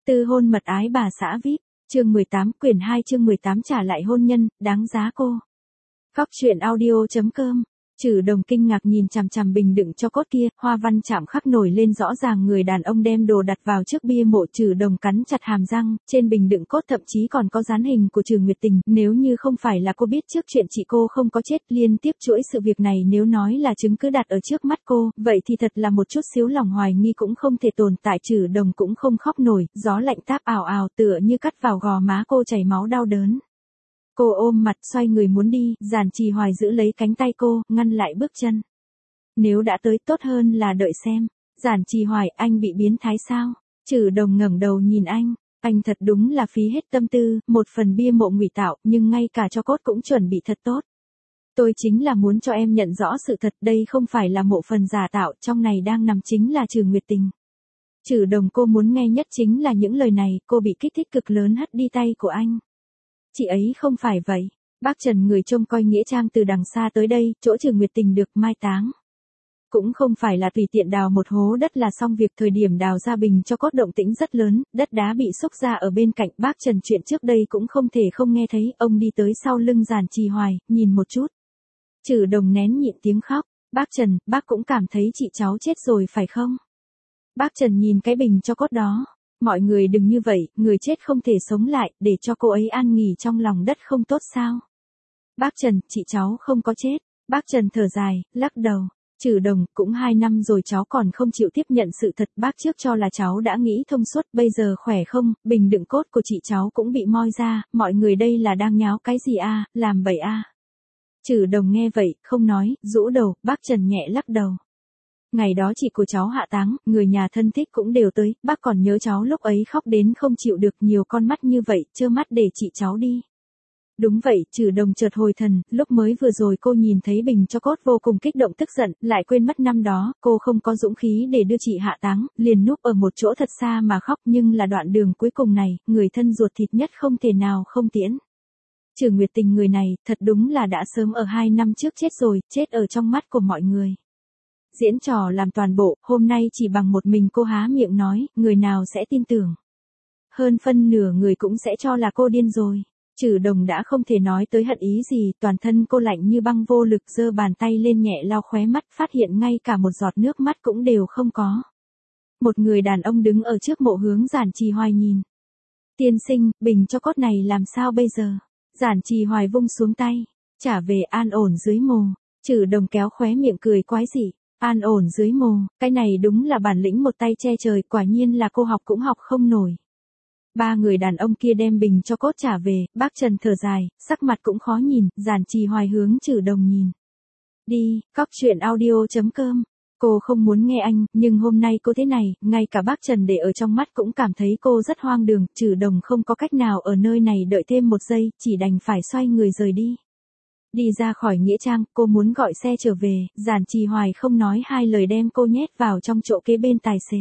Tư hôn mật ái bà xã VIP, chương 18, quyển 2 chương 18 trả lại hôn nhân, đáng giá cô. Góc truyện audio.com. Trừ Đồng kinh ngạc nhìn chằm chằm bình đựng cho cốt kia, hoa văn chạm khắc nổi lên rõ ràng. Người đàn ông đem đồ đặt vào trước bia mộ. Trừ Đồng cắn chặt hàm răng, trên bình đựng cốt thậm chí còn có dán hình của Trừ Nguyệt Tình. Nếu như không phải là cô biết trước chuyện chị cô không có chết, liên tiếp chuỗi sự việc này nếu nói là chứng cứ đặt ở trước mắt cô, vậy thì thật là một chút xíu lòng hoài nghi cũng không thể tồn tại. Trừ Đồng cũng không khóc nổi, gió lạnh táp ào ào tựa như cắt vào gò má cô, chảy máu đau đớn. Cô ôm mặt xoay người muốn đi, Giản Trì Hoài giữ lấy cánh tay cô, ngăn lại bước chân. Nếu đã tới tốt hơn là đợi xem. Giản Trì Hoài, anh bị biến thái sao? Trừ Đồng ngẩng đầu nhìn anh thật đúng là phí hết tâm tư, một phần bia mộ ngụy tạo, nhưng ngay cả cho cốt cũng chuẩn bị thật tốt. Tôi chính là muốn cho em nhận rõ sự thật, đây không phải là mộ phần giả tạo, trong này đang nằm chính là Trừ Nguyệt Tình. Trừ Đồng cô muốn nghe nhất chính là những lời này, cô bị kích thích cực lớn hất đi tay của anh. Chị ấy không phải vậy. Bác Trần người trông coi nghĩa trang từ đằng xa tới đây, chỗ Trừ Nguyệt Tình được mai táng. Cũng không phải là tùy tiện đào một hố đất là xong việc. Thời điểm đào ra bình cho cốt động tĩnh rất lớn, đất đá bị xúc ra ở bên cạnh. Bác Trần chuyện trước đây cũng không thể không nghe thấy. Ông đi tới sau lưng Giản Trì Hoài, nhìn một chút. Trừ Đồng nén nhịn tiếng khóc. Bác Trần, bác cũng cảm thấy chị cháu chết rồi phải không? Bác Trần nhìn cái bình cho cốt đó. Mọi người đừng như vậy, người chết không thể sống lại, để cho cô ấy an nghỉ trong lòng đất không tốt sao? Bác Trần, chị cháu không có chết. Bác Trần thở dài, lắc đầu. Trừ Đồng, cũng 2 năm rồi cháu còn không chịu tiếp nhận sự thật. Bác trước cho là cháu đã nghĩ thông suốt, bây giờ khỏe không? Bình đựng cốt của chị cháu cũng bị moi ra, mọi người đây là đang nháo cái gì a, làm bậy a? Trừ Đồng nghe vậy, không nói, rũ đầu. Bác Trần nhẹ lắc đầu. Ngày đó chị của cháu hạ táng, người nhà thân thích cũng đều tới, bác còn nhớ cháu lúc ấy khóc đến không chịu được, nhiều con mắt như vậy, trơ mắt để chị cháu đi. Đúng vậy, Trừ Đồng chợt hồi thần, lúc mới vừa rồi cô nhìn thấy bình cho cốt vô cùng kích động tức giận, lại quên mất năm đó, cô không có dũng khí để đưa chị hạ táng, liền núp ở một chỗ thật xa mà khóc, nhưng là đoạn đường cuối cùng này, người thân ruột thịt nhất không thể nào không tiễn. Trừ Nguyệt Tình người này, thật đúng là đã sớm ở 2 năm trước chết rồi, chết ở trong mắt của mọi người. Diễn trò làm toàn bộ, hôm nay chỉ bằng một mình cô há miệng nói, người nào sẽ tin tưởng. Hơn phân nửa người cũng sẽ cho là cô điên rồi. Trừ Đồng đã không thể nói tới hận ý gì, toàn thân cô lạnh như băng, vô lực giơ bàn tay lên nhẹ lau khóe mắt, phát hiện ngay cả một giọt nước mắt cũng đều không có. Một người đàn ông đứng ở trước mộ hướng Giản Trì Hoài nhìn. Tiên sinh, bình cho cốt này làm sao bây giờ? Giản Trì Hoài vung xuống tay, trả về an ổn dưới mồ. Trừ Đồng kéo khóe miệng cười quái dị. An ổn dưới mồ, cái này đúng là bản lĩnh một tay che trời, quả nhiên là cô học cũng học không nổi. 3 người đàn ông kia đem bình cho cốt trả về, bác Trần thở dài, sắc mặt cũng khó nhìn, Giản Trì Hoài hướng Trừ Đồng nhìn. Đi, góc truyện audio.com. Cô không muốn nghe anh, nhưng hôm nay cô thế này, ngay cả bác Trần để ở trong mắt cũng cảm thấy cô rất hoang đường. Trừ Đồng không có cách nào ở nơi này đợi thêm một giây, chỉ đành phải xoay người rời đi. Đi ra khỏi nghĩa trang, cô muốn gọi xe trở về, Giản Trì Hoài không nói hai lời đem cô nhét vào trong chỗ kế bên tài xế.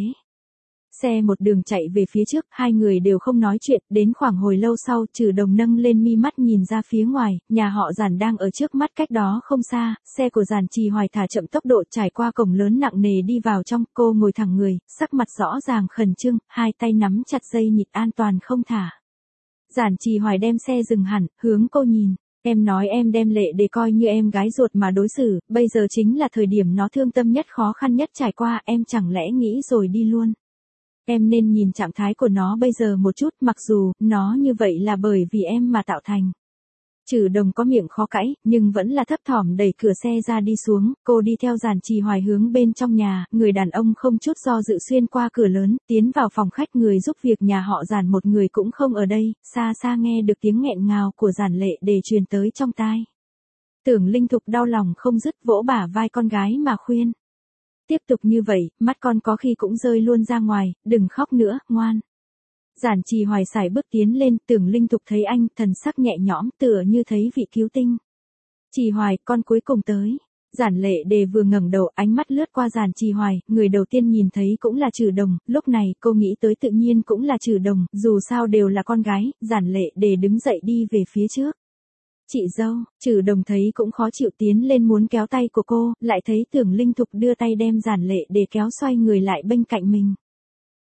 Xe một đường chạy về phía trước, hai người đều không nói chuyện, đến khoảng hồi lâu sau, Trừ Đồng nâng lên mi mắt nhìn ra phía ngoài, nhà họ Giản đang ở trước mắt cách đó không xa, xe của Giản Trì Hoài thả chậm tốc độ trải qua cổng lớn nặng nề đi vào trong, cô ngồi thẳng người, sắc mặt rõ ràng khẩn trương, hai tay nắm chặt dây nhịt an toàn không thả. Giản Trì Hoài đem xe dừng hẳn, hướng cô nhìn. Em nói em đem Lệ để coi như em gái ruột mà đối xử, bây giờ chính là thời điểm nó thương tâm nhất, khó khăn nhất trải qua, em chẳng lẽ nghĩ rồi đi luôn. Em nên nhìn trạng thái của nó bây giờ một chút, mặc dù, nó như vậy là bởi vì em mà tạo thành. Trừ Đồng có miệng khó cãi, nhưng vẫn là thấp thỏm đẩy cửa xe ra đi xuống, cô đi theo Giản Trì Hoài hướng bên trong nhà, người đàn ông không chút do dự xuyên qua cửa lớn, tiến vào phòng khách. Người giúp việc nhà họ Giản một người cũng không ở đây, xa xa nghe được tiếng nghẹn ngào của Giản Lệ để truyền tới trong tai. Tưởng Linh Thục đau lòng không dứt, vỗ bả vai con gái mà khuyên. Tiếp tục như vậy, mắt con có khi cũng rơi luôn ra ngoài, đừng khóc nữa, ngoan. Giản Trì Hoài sải bước tiến lên, Tưởng Linh Thục thấy anh, thần sắc nhẹ nhõm, tựa như thấy vị cứu tinh. Trì Hoài, con cuối cùng tới. Giản Lệ Đề vừa ngẩng đầu, ánh mắt lướt qua Giản Trì Hoài, người đầu tiên nhìn thấy cũng là Trừ Đồng, lúc này cô nghĩ tới tự nhiên cũng là Trừ Đồng, dù sao đều là con gái. Giản Lệ Đề đứng dậy đi về phía trước. Chị dâu, Trừ Đồng thấy cũng khó chịu, tiến lên muốn kéo tay của cô, lại thấy Tưởng Linh Thục đưa tay đem Giản Lệ Đề kéo xoay người lại bên cạnh mình.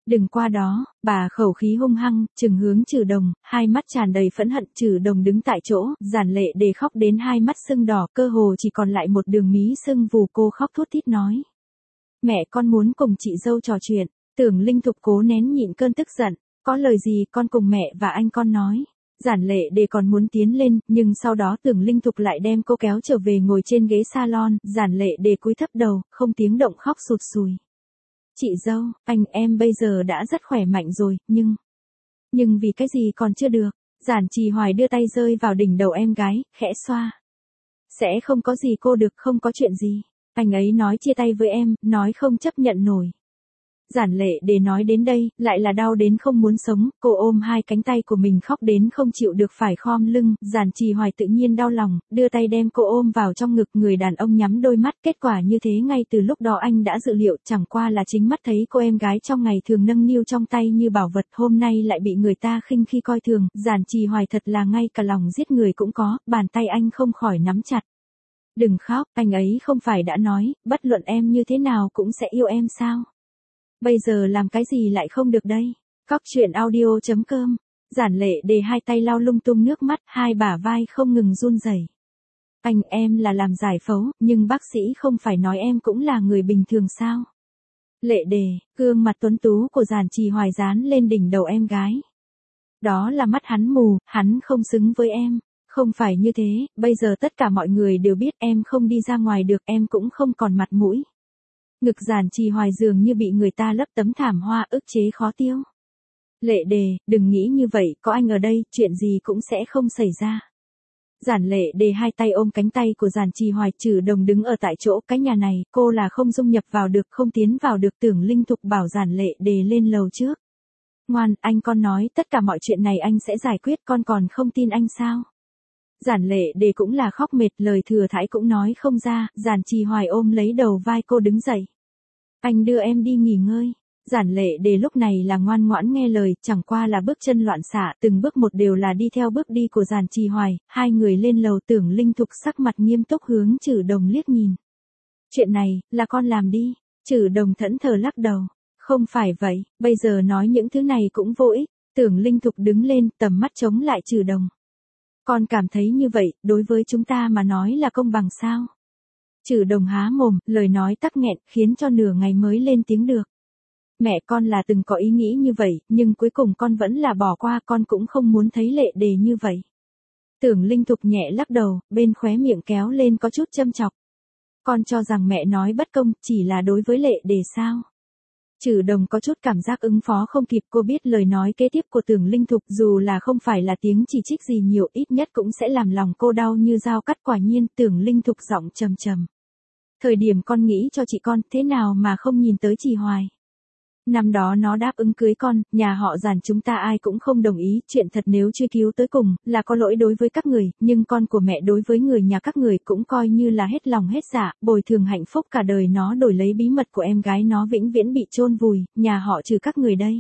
Đừng qua đó, bà khẩu khí hung hăng, trừng hướng Trừ Đồng, hai mắt tràn đầy phẫn hận. Trừ Đồng đứng tại chỗ, Giản Lệ Đề khóc đến hai mắt sưng đỏ, cơ hồ chỉ còn lại một đường mí sưng vù. Cô khóc thút thít nói. Mẹ con muốn cùng chị dâu trò chuyện. Tưởng Linh Thục cố nén nhịn cơn tức giận. Có lời gì con cùng mẹ và anh con nói. Giản Lệ Đề còn muốn tiến lên, nhưng sau đó Tưởng Linh Thục lại đem cô kéo trở về ngồi trên ghế salon. Giản Lệ Đề cúi thấp đầu, không tiếng động khóc sụt sùi. Chị dâu, anh em bây giờ đã rất khỏe mạnh rồi, nhưng vì cái gì còn chưa được. Giản Trì Hoài đưa tay rơi vào đỉnh đầu em gái, khẽ xoa. Sẽ không có gì cô được, không có chuyện gì. Anh ấy nói chia tay với em, nói không chấp nhận nổi. Giản Lệ Đề nói đến đây, lại là đau đến không muốn sống, cô ôm hai cánh tay của mình khóc đến không chịu được phải khom lưng. Giản Trì Hoài tự nhiên đau lòng, đưa tay đem cô ôm vào trong ngực. Người đàn ông nhắm đôi mắt, kết quả như thế ngay từ lúc đó anh đã dự liệu, chẳng qua là chính mắt thấy cô em gái trong ngày thường nâng niu trong tay như bảo vật, hôm nay lại bị người ta khinh khi coi thường. Giản Trì Hoài thật là ngay cả lòng giết người cũng có, bàn tay anh không khỏi nắm chặt. Đừng khóc, anh ấy không phải đã nói, bất luận em như thế nào cũng sẽ yêu em sao? Bây giờ làm cái gì lại không được đây? Cóc truyện audio.com. Giản Lệ Đề hai tay lau lung tung nước mắt, hai bả vai không ngừng run rẩy. Anh em là làm giải phẫu, nhưng bác sĩ không phải nói em cũng là người bình thường sao? Lệ Đề, gương mặt tuấn tú của Giản Trì Hoài dán lên đỉnh đầu em gái. Đó là mắt hắn mù, hắn không xứng với em. Không phải như thế, bây giờ tất cả mọi người đều biết em không đi ra ngoài được, em cũng không còn mặt mũi. Ngực Giản Trì Hoài dường như bị người ta lấp tấm thảm hoa, ức chế khó tiêu. Lệ Đề, đừng nghĩ như vậy, có anh ở đây, chuyện gì cũng sẽ không xảy ra. Giản Lệ Đề hai tay ôm cánh tay của Giản Trì Hoài. Trừ Đồng đứng ở tại chỗ, cái nhà này, cô là không dung nhập vào được, không tiến vào được. Tưởng Linh Thục bảo Giản Lệ Đề lên lầu trước. Ngoan, anh con nói, tất cả mọi chuyện này anh sẽ giải quyết, con còn không tin anh sao? Giản Lệ Đề cũng là khóc mệt, lời thừa thãi cũng nói không ra. Giản Trì Hoài ôm lấy đầu vai cô đứng dậy. Anh đưa em đi nghỉ ngơi. Giản Lệ Đề lúc này là ngoan ngoãn nghe lời, chẳng qua là bước chân loạn xạ, từng bước một đều là đi theo bước đi của Giản Trì Hoài. Hai người lên lầu. Tưởng Linh Thục sắc mặt nghiêm túc hướng Trừ Đồng liếc nhìn. Chuyện này, là con làm đi. Trừ Đồng thẫn thờ lắc đầu. Không phải vậy, bây giờ nói những thứ này cũng vô ích. Tưởng Linh Thục đứng lên, tầm mắt chống lại Trừ Đồng. Con cảm thấy như vậy, đối với chúng ta mà nói là công bằng sao? Trừ Đồng há mồm, lời nói tắc nghẹn, khiến cho nửa ngày mới lên tiếng được. Mẹ con là từng có ý nghĩ như vậy, nhưng cuối cùng con vẫn là bỏ qua, con cũng không muốn thấy Lệ Đề như vậy. Tưởng Linh Thục nhẹ lắc đầu, bên khóe miệng kéo lên có chút châm chọc. Con cho rằng mẹ nói bất công, chỉ là đối với Lệ Đề sao? Trừ Đồng có chút cảm giác ứng phó không kịp, cô biết lời nói kế tiếp của Tưởng Linh Thục dù là không phải là tiếng chỉ trích gì nhiều, ít nhất cũng sẽ làm lòng cô đau như dao cắt. Quả nhiên, Tưởng Linh Thục giọng trầm trầm. Thời điểm con nghĩ cho chị con, thế nào mà không nhìn tới Trì Hoài? Năm đó nó đáp ứng cưới con, nhà họ Giản chúng ta ai cũng không đồng ý, chuyện thật nếu truy cứu tới cùng, là có lỗi đối với các người, nhưng con của mẹ đối với người nhà các người cũng coi như là hết lòng hết dạ, bồi thường hạnh phúc cả đời nó đổi lấy bí mật của em gái nó vĩnh viễn bị chôn vùi, nhà họ trừ các người đây.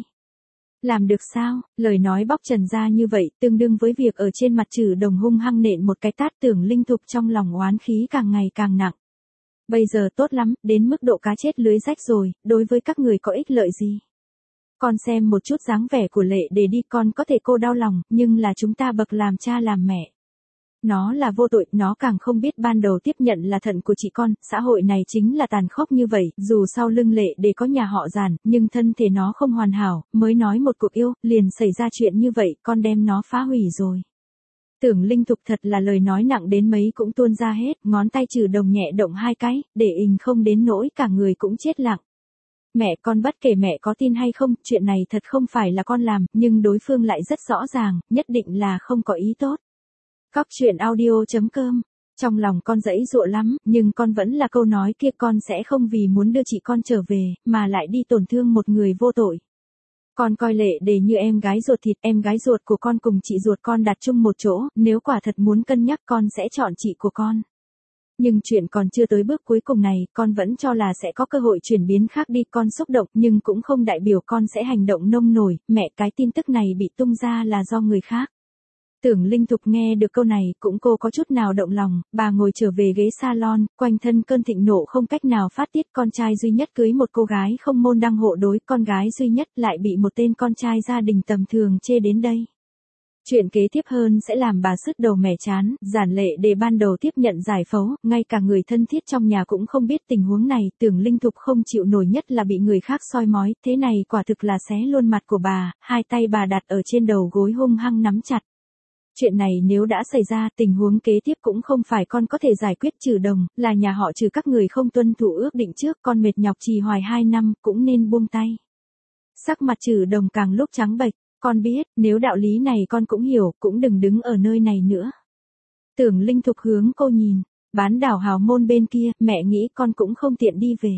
Làm được sao? Lời nói bóc trần ra như vậy, tương đương với việc ở trên mặt Trừ Đồng hung hăng nện một cái tát. Tưởng Linh Thục trong lòng oán khí càng ngày càng nặng. Bây giờ tốt lắm, đến mức độ cá chết lưới rách rồi, đối với các người có ích lợi gì? Con xem một chút dáng vẻ của Lệ Đề đi, con có thể cô đau lòng, nhưng là chúng ta bậc làm cha làm mẹ. Nó là vô tội, nó càng không biết ban đầu tiếp nhận là thận của chị con, xã hội này chính là tàn khốc như vậy, dù sau lưng Lệ Đề có nhà họ Giản, nhưng thân thể nó không hoàn hảo, mới nói một cuộc yêu, liền xảy ra chuyện như vậy, con đem nó phá hủy rồi. Tưởng Linh Thục thật là lời nói nặng đến mấy cũng tuôn ra hết, ngón tay Trừ Đồng nhẹ động hai cái, để ình không đến nỗi cả người cũng chết lặng. Mẹ con bất kể mẹ có tin hay không, chuyện này thật không phải là con làm, nhưng đối phương lại rất rõ ràng, nhất định là không có ý tốt. Cóc truyện audio.com. Trong lòng con dãy dụa lắm, nhưng con vẫn là câu nói kia, con sẽ không vì muốn đưa chị con trở về, mà lại đi tổn thương một người vô tội. Con coi Lệ Đề như em gái ruột thịt, em gái ruột của con cùng chị ruột con đặt chung một chỗ, nếu quả thật muốn cân nhắc con sẽ chọn chị của con. Nhưng chuyện còn chưa tới bước cuối cùng này, con vẫn cho là sẽ có cơ hội chuyển biến khác đi, con xúc động, nhưng cũng không đại biểu con sẽ hành động nông nổi. Mẹ, cái tin tức này bị tung ra là do người khác. Tưởng Linh Thục nghe được câu này cũng cô có chút nào động lòng, bà ngồi trở về ghế salon, quanh thân cơn thịnh nộ không cách nào phát tiết, con trai duy nhất cưới một cô gái không môn đăng hộ đối, con gái duy nhất lại bị một tên con trai gia đình tầm thường chê đến đây. Chuyện kế tiếp hơn sẽ làm bà sứt đầu mẻ chán, Giản Lệ Đề ban đầu tiếp nhận giải phẫu, ngay cả người thân thiết trong nhà cũng không biết tình huống này, Tưởng Linh Thục không chịu nổi nhất là bị người khác soi mói, thế này quả thực là xé luôn mặt của bà, hai tay bà đặt ở trên đầu gối hung hăng nắm chặt. Chuyện này nếu đã xảy ra, tình huống kế tiếp cũng không phải con có thể giải quyết. Trừ Đồng, là nhà họ Trừ các người không tuân thủ ước định trước, con mệt nhọc trì hoài 2 năm, cũng nên buông tay. Sắc mặt Trừ Đồng càng lúc trắng bệch, con biết, nếu đạo lý này con cũng hiểu, cũng đừng đứng ở nơi này nữa. Tưởng Linh Thục hướng cô nhìn, bán đảo Hào Môn bên kia, mẹ nghĩ con cũng không tiện đi về.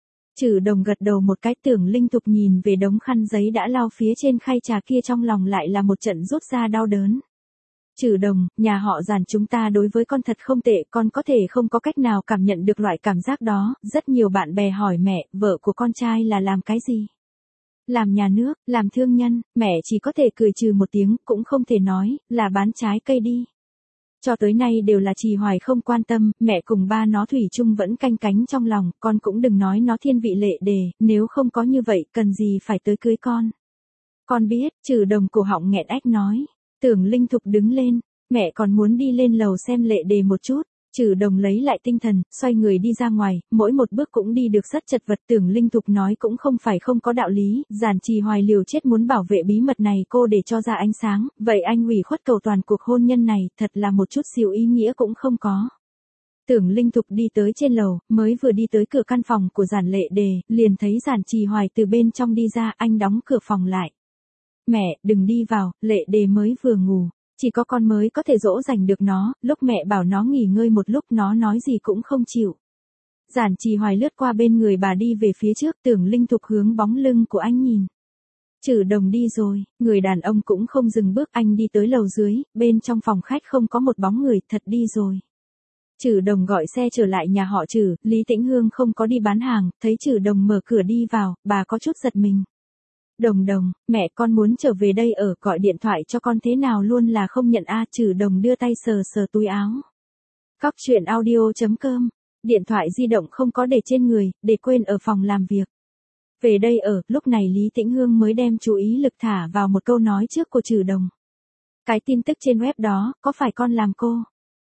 Trừ Đồng gật đầu một cái. Tưởng Linh Thục nhìn về đống khăn giấy đã lau phía trên khay trà kia, trong lòng lại là một trận rút ra đau đớn. Trừ Đồng, nhà họ Giản chúng ta đối với con thật không tệ, con có thể không có cách nào cảm nhận được loại cảm giác đó. Rất nhiều bạn bè hỏi mẹ, vợ của con trai là làm cái gì? Làm nhà nước, làm thương nhân, mẹ chỉ có thể cười trừ một tiếng, cũng không thể nói, là bán trái cây đi. Cho tới nay đều là Trì Hoài không quan tâm, mẹ cùng ba nó thủy chung vẫn canh cánh trong lòng, con cũng đừng nói nó thiên vị Lệ Đề, nếu không có như vậy, cần gì phải tới cưới con. Con biết, Trừ Đồng cổ họng nghẹn ách nói. Tưởng Linh Thục đứng lên, mẹ còn muốn đi lên lầu xem Lệ Đề một chút. Trừ Đồng lấy lại tinh thần, xoay người đi ra ngoài, mỗi một bước cũng đi được rất chật vật. Tưởng Linh Thục nói cũng không phải không có đạo lý, Giản Trì Hoài liều chết muốn bảo vệ bí mật này cô để cho ra ánh sáng, vậy anh ủy khuất cầu toàn cuộc hôn nhân này, thật là một chút xíu ý nghĩa cũng không có. Tưởng Linh Thục đi tới trên lầu, mới vừa đi tới cửa căn phòng của Giản Lệ Đề, liền thấy Giản Trì Hoài từ bên trong đi ra, anh đóng cửa phòng lại. Mẹ, đừng đi vào, Lệ Đề mới vừa ngủ. Chỉ có con mới có thể dỗ dành được nó, lúc mẹ bảo nó nghỉ ngơi một lúc nó nói gì cũng không chịu. Giản Trì Hoài lướt qua bên người bà đi về phía trước. Tưởng Linh Thục hướng bóng lưng của anh nhìn. Trừ Đồng đi rồi, người đàn ông cũng không dừng bước, anh đi tới lầu dưới, bên trong phòng khách không có một bóng người, thật đi rồi. Trừ Đồng gọi xe trở lại nhà họ Trừ, Lý Tĩnh Hương không có đi bán hàng, thấy Trừ Đồng mở cửa đi vào, bà có chút giật mình. Đồng Đồng, mẹ con muốn trở về đây ở, gọi điện thoại cho con thế nào luôn là không nhận a. Trừ Đồng đưa tay sờ sờ túi áo. Cóc truyện audio.com, điện thoại di động không có để trên người, để quên ở phòng làm việc. Về đây ở, lúc này Lý Tĩnh Hương mới đem chú ý lực thả vào một câu nói trước của Trừ Đồng. Cái tin tức trên web đó, có phải con làm cô?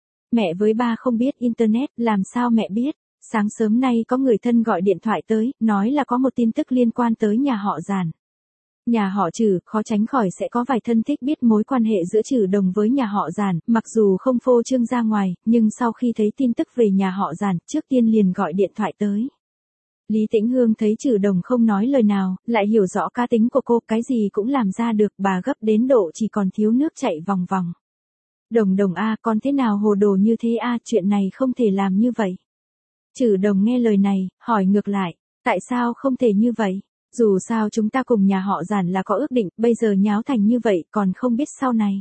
Mẹ với ba không biết internet, làm sao mẹ biết? Sáng sớm nay có người thân gọi điện thoại tới, nói là có một tin tức liên quan tới nhà họ Giản. Nhà họ Trừ, khó tránh khỏi sẽ có vài thân thích biết mối quan hệ giữa Trừ Đồng với nhà họ Giản, mặc dù không phô trương ra ngoài, nhưng sau khi thấy tin tức về nhà họ Giản, trước tiên liền gọi điện thoại tới. Lý Tĩnh Hương thấy Trừ Đồng không nói lời nào, lại hiểu rõ cá tính của cô, cái gì cũng làm ra được, bà gấp đến độ chỉ còn thiếu nước chảy vòng vòng. Đồng Đồng a, con thế nào hồ đồ như thế a, chuyện này không thể làm như vậy. Trừ Đồng nghe lời này, hỏi ngược lại, tại sao không thể như vậy? Dù sao chúng ta cùng nhà họ Giản là có ước định, bây giờ nháo thành như vậy, còn không biết sau này.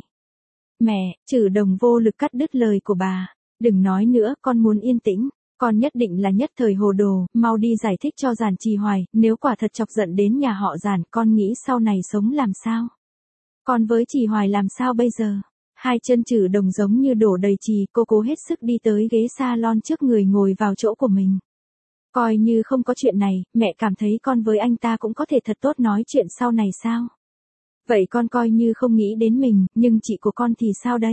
Mẹ, Trừ Đồng vô lực cắt đứt lời của bà. Đừng nói nữa, con muốn yên tĩnh. Con nhất định là nhất thời hồ đồ, mau đi giải thích cho Giản Trì Hoài, nếu quả thật chọc giận đến nhà họ Giản, con nghĩ sau này sống làm sao? Con với Trì Hoài làm sao bây giờ? Hai chân Trừ Đồng giống như đổ đầy trì, cô cố hết sức đi tới ghế salon trước người ngồi vào chỗ của mình. Coi như không có chuyện này, mẹ cảm thấy con với anh ta cũng có thể thật tốt nói chuyện sau này sao? Vậy con coi như không nghĩ đến mình, nhưng chị của con thì sao đây?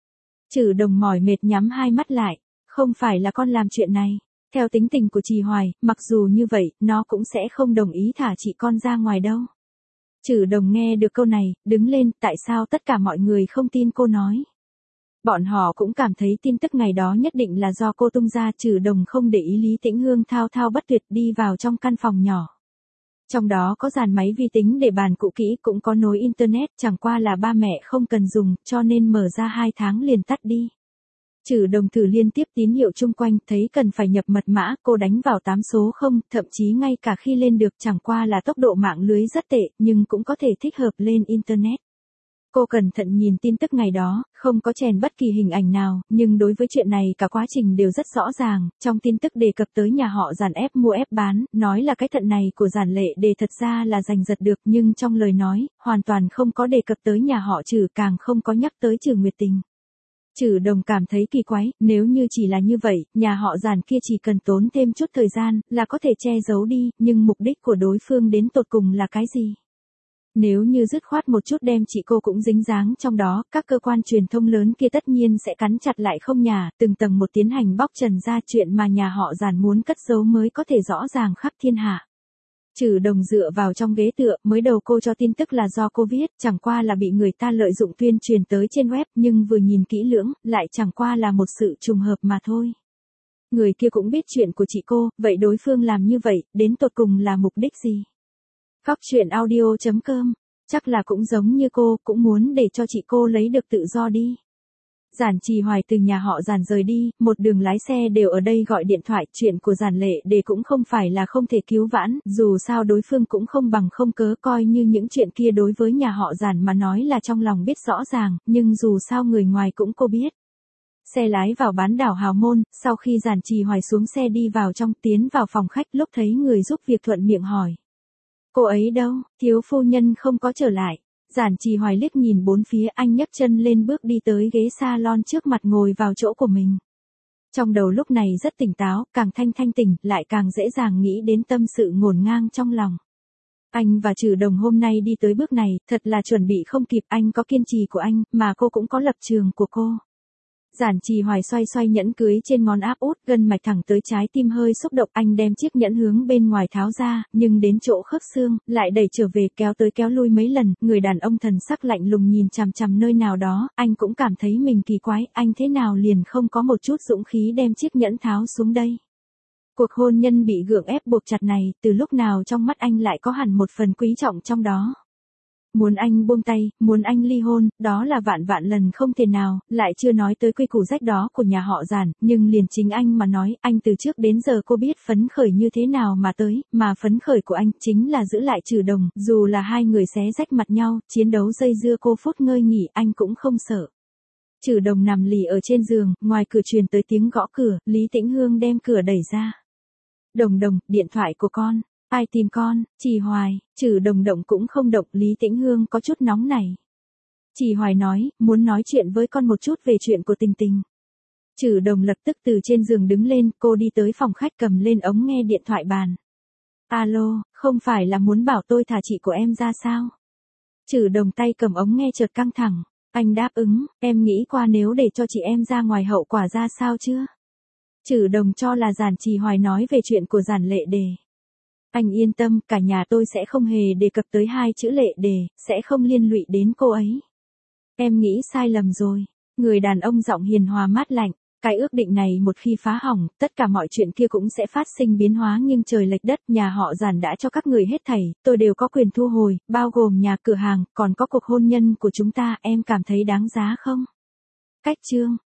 Trừ Đồng mỏi mệt nhắm hai mắt lại, không phải là con làm chuyện này. Theo tính tình của Trì Hoài, mặc dù như vậy, nó cũng sẽ không đồng ý thả chị con ra ngoài đâu. Trừ Đồng nghe được câu này, đứng lên, tại sao tất cả mọi người không tin cô nói? Bọn họ cũng cảm thấy tin tức ngày đó nhất định là do cô tung ra. Trừ Đồng không để ý Lý Tĩnh Hương thao thao bất tuyệt đi vào trong căn phòng nhỏ. Trong đó có dàn máy vi tính để bàn cũ kỹ, cũng có nối internet, chẳng qua là ba mẹ không cần dùng, cho nên mở ra 2 tháng liền tắt đi. Trừ Đồng thử liên tiếp tín hiệu chung quanh, thấy cần phải nhập mật mã, cô đánh vào 8 số 0, thậm chí ngay cả khi lên được, chẳng qua là tốc độ mạng lưới rất tệ, nhưng cũng có thể thích hợp lên internet. Cô cẩn thận nhìn tin tức ngày đó, không có chèn bất kỳ hình ảnh nào, nhưng đối với chuyện này cả quá trình đều rất rõ ràng, trong tin tức đề cập tới nhà họ Giản ép mua ép bán, nói là cái thận này của Giản Lệ Đề thật ra là giành giật được, nhưng trong lời nói, hoàn toàn không có đề cập tới nhà họ Trử, càng không có nhắc tới Trử Nguyệt Tình. Trử Đồng cảm thấy kỳ quái, nếu như chỉ là như vậy, nhà họ Giản kia chỉ cần tốn thêm chút thời gian, là có thể che giấu đi, nhưng mục đích của đối phương đến tột cùng là cái gì? Nếu như dứt khoát một chút đem chị cô cũng dính dáng trong đó, các cơ quan truyền thông lớn kia tất nhiên sẽ cắn chặt lại không nhả, từng tầng một tiến hành bóc trần ra chuyện mà nhà họ Giản muốn cất giấu mới có thể rõ ràng khắp thiên hạ. Trử Đồng dựa vào trong ghế tựa, mới đầu cô cho tin tức là do cô viết, chẳng qua là bị người ta lợi dụng tuyên truyền tới trên web, nhưng vừa nhìn kỹ lưỡng, lại chẳng qua là một sự trùng hợp mà thôi. Người kia cũng biết chuyện của chị cô, vậy đối phương làm như vậy, đến tột cùng là mục đích gì? Cóc truyện audio.com, chắc là cũng giống như cô, cũng muốn để cho chị cô lấy được tự do đi. Giản Trì Hoài từ nhà họ Giản rời đi, một đường lái xe đều ở đây gọi điện thoại, chuyện của Giản Lệ Đề cũng không phải là không thể cứu vãn, dù sao đối phương cũng không bằng không cớ, coi như những chuyện kia đối với nhà họ Giản mà nói là trong lòng biết rõ ràng, nhưng dù sao người ngoài cũng cô biết. Xe lái vào bán đảo Hào Môn, sau khi Giản Trì Hoài xuống xe đi vào trong, tiến vào phòng khách, lúc thấy người giúp việc thuận miệng hỏi. Cô ấy đâu, thiếu phu nhân không có trở lại. Giản Trì Hoài liếc nhìn bốn phía, anh nhấc chân lên bước đi tới ghế salon trước mặt ngồi vào chỗ của mình. Trong đầu lúc này rất tỉnh táo, càng thanh tỉnh, lại càng dễ dàng nghĩ đến tâm sự ngổn ngang trong lòng. Anh và Trử Đồng hôm nay đi tới bước này, thật là chuẩn bị không kịp, anh có kiên trì của anh, mà cô cũng có lập trường của cô. Giản Trì Hoài xoay nhẫn cưới trên ngón áp út, gân mạch thẳng tới trái tim hơi xúc động, anh đem chiếc nhẫn hướng bên ngoài tháo ra, nhưng đến chỗ khớp xương, lại đẩy trở về, kéo tới kéo lui mấy lần, người đàn ông thần sắc lạnh lùng nhìn chằm chằm nơi nào đó, anh cũng cảm thấy mình kỳ quái, anh thế nào liền không có một chút dũng khí đem chiếc nhẫn tháo xuống đây. Cuộc hôn nhân bị gượng ép buộc chặt này, từ lúc nào trong mắt anh lại có hẳn một phần quý trọng trong đó. Muốn anh buông tay, muốn anh ly hôn, đó là vạn lần không thể nào, lại chưa nói tới quy củ rách đó của nhà họ Giản, nhưng liền chính anh mà nói, anh từ trước đến giờ cô biết phấn khởi như thế nào mà tới, mà phấn khởi của anh chính là giữ lại Trử Đồng, dù là hai người xé rách mặt nhau, chiến đấu dây dưa cô phút ngơi nghỉ, anh cũng không sợ. Trử Đồng nằm lì ở trên giường, ngoài cửa truyền tới tiếng gõ cửa, Lý Tĩnh Hương đem cửa đẩy ra. Đồng, điện thoại của con. Ai tìm con? Trì Hoài. Trử Đồng động cũng không động, Lý Tĩnh Hương có chút nóng này. Trì Hoài nói, muốn nói chuyện với con một chút về chuyện của Tình Tình. Trử Đồng lập tức từ trên giường đứng lên, cô đi tới phòng khách cầm lên ống nghe điện thoại bàn. Alo, không phải là muốn bảo tôi thả chị của em ra sao? Trử Đồng tay cầm ống nghe chợt căng thẳng. Anh đáp ứng, em nghĩ qua nếu để cho chị em ra ngoài hậu quả ra sao chưa? Trử Đồng cho là Giản Trì Hoài nói về chuyện của Giản Lệ Đề. Anh yên tâm, cả nhà tôi sẽ không hề đề cập tới hai chữ Lệ Đề, sẽ không liên lụy đến cô ấy. Em nghĩ sai lầm rồi. Người đàn ông giọng hiền hòa mát lạnh. Cái ước định này một khi phá hỏng, tất cả mọi chuyện kia cũng sẽ phát sinh biến hóa nghiêng trời lệch đất. Nhà họ Giản đã cho các người hết thảy, tôi đều có quyền thu hồi, bao gồm nhà cửa hàng, còn có cuộc hôn nhân của chúng ta, em cảm thấy đáng giá không? Cách chương.